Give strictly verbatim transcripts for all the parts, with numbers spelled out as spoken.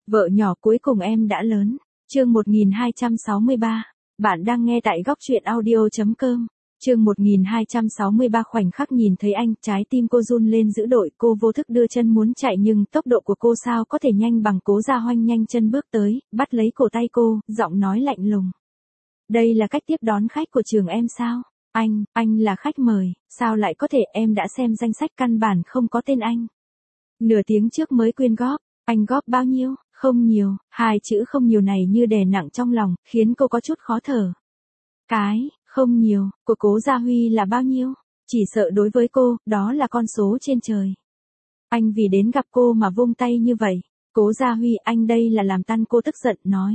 Vợ nhỏ cuối cùng em đã lớn. Chương một nghìn hai trăm sáu mươi ba. Bạn đang nghe tại góc truyện audio chấm com. Chương một nghìn hai trăm sáu mươi ba khoảnh khắc nhìn thấy anh, trái tim cô run lên dữ dội, cô vô thức đưa chân muốn chạy nhưng tốc độ của cô sao có thể nhanh bằng Cố Gia Hoanh nhanh chân bước tới, bắt lấy cổ tay cô, giọng nói lạnh lùng. Đây là cách tiếp đón khách của trường em sao? Anh, anh là khách mời, sao lại có thể, em đã xem danh sách căn bản không có tên anh. Nửa tiếng trước mới quyên góp, anh góp bao nhiêu? Không nhiều, hai chữ không nhiều này như đè nặng trong lòng, khiến cô có chút khó thở. Cái, không nhiều, của Cố Gia Huy là bao nhiêu? Chỉ sợ đối với cô, đó là con số trên trời. Anh vì đến gặp cô mà vung tay như vậy. Cố Gia Huy, anh đây là làm tan cô tức giận, nói.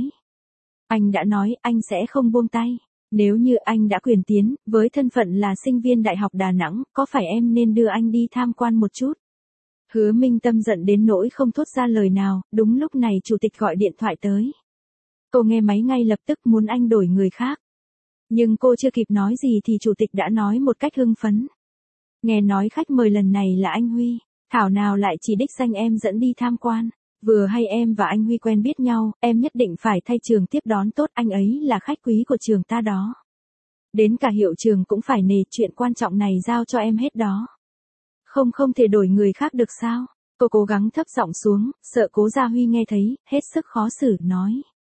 Anh đã nói, anh sẽ không buông tay. Nếu như anh đã quyền tiến, với thân phận là sinh viên Đại học Đà Nẵng, có phải em nên đưa anh đi tham quan một chút? Hứa Minh Tâm giận đến nỗi không thốt ra lời nào, đúng lúc này chủ tịch gọi điện thoại tới. Cô nghe máy ngay lập tức muốn anh đổi người khác. Nhưng cô chưa kịp nói gì thì chủ tịch đã nói một cách hưng phấn. Nghe nói khách mời lần này là anh Huy, thảo nào lại chỉ đích danh em dẫn đi tham quan. Vừa hay em và anh Huy quen biết nhau, em nhất định phải thay trường tiếp đón tốt, anh ấy là khách quý của trường ta đó. Đến cả hiệu trường cũng phải nể, chuyện quan trọng này giao cho em hết đó. Không không thể đổi người khác được sao? Cô cố gắng thấp giọng xuống, sợ Cố Gia Huy nghe thấy, hết sức khó xử, nói.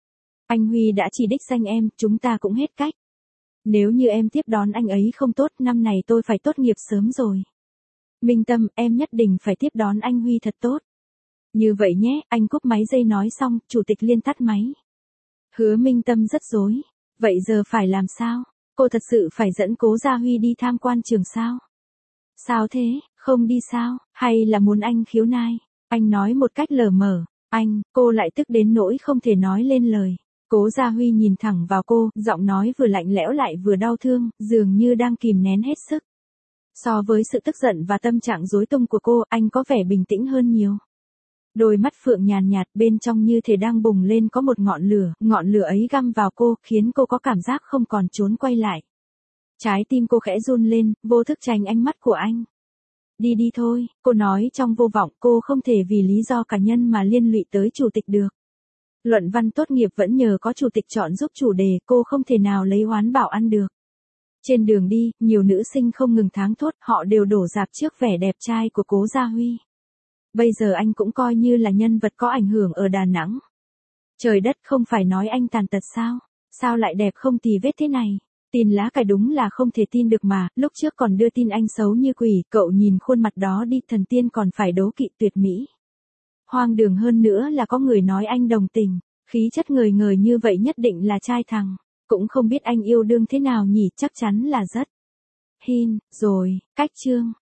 Anh Huy đã chỉ đích danh em, chúng ta cũng hết cách. Nếu như em tiếp đón anh ấy không tốt, năm này tôi phải tốt nghiệp sớm rồi. Minh Tâm, em nhất định phải tiếp đón anh Huy thật tốt. Như vậy nhé, anh cúp máy dây nói xong, chủ tịch liên tắt máy. Hứa Minh Tâm rất rối. Vậy giờ phải làm sao? Cô thật sự phải dẫn Cố Gia Huy đi tham quan trường sao? Sao thế, không đi sao, hay là muốn anh khiếu nai? Anh nói một cách lờ mờ. Anh, cô lại tức đến nỗi không thể nói lên lời. Cố Gia Huy nhìn thẳng vào cô, giọng nói vừa lạnh lẽo lại vừa đau thương, dường như đang kìm nén hết sức. So với sự tức giận và tâm trạng rối tung của cô, anh có vẻ bình tĩnh hơn nhiều. Đôi mắt phượng nhàn nhạt, bên trong như thể đang bùng lên có một ngọn lửa, ngọn lửa ấy găm vào cô, khiến cô có cảm giác không còn trốn quay lại. Trái tim cô khẽ run lên, vô thức tránh ánh mắt của anh. Đi đi thôi, cô nói trong vô vọng, cô không thể vì lý do cá nhân mà liên lụy tới chủ tịch được. Luận văn tốt nghiệp vẫn nhờ có chủ tịch chọn giúp chủ đề, cô không thể nào lấy oán bảo ăn được. Trên đường đi, nhiều nữ sinh không ngừng tháng thốt, họ đều đổ dạp trước vẻ đẹp trai của Cố Gia Huy. Bây giờ anh cũng coi như là nhân vật có ảnh hưởng ở Đà Nẵng. Trời đất, không phải nói anh tàn tật sao? Sao lại đẹp không tì vết thế này? Tin lá cải đúng là không thể tin được mà, lúc trước còn đưa tin anh xấu như quỷ, cậu nhìn khuôn mặt đó đi, thần tiên còn phải đố kỵ tuyệt mỹ. Hoang đường hơn nữa là có người nói anh đồng tình, khí chất ngời ngời như vậy nhất định là trai thằng, cũng không biết anh yêu đương thế nào nhỉ, chắc chắn là rất. Hin, rồi, cách chương.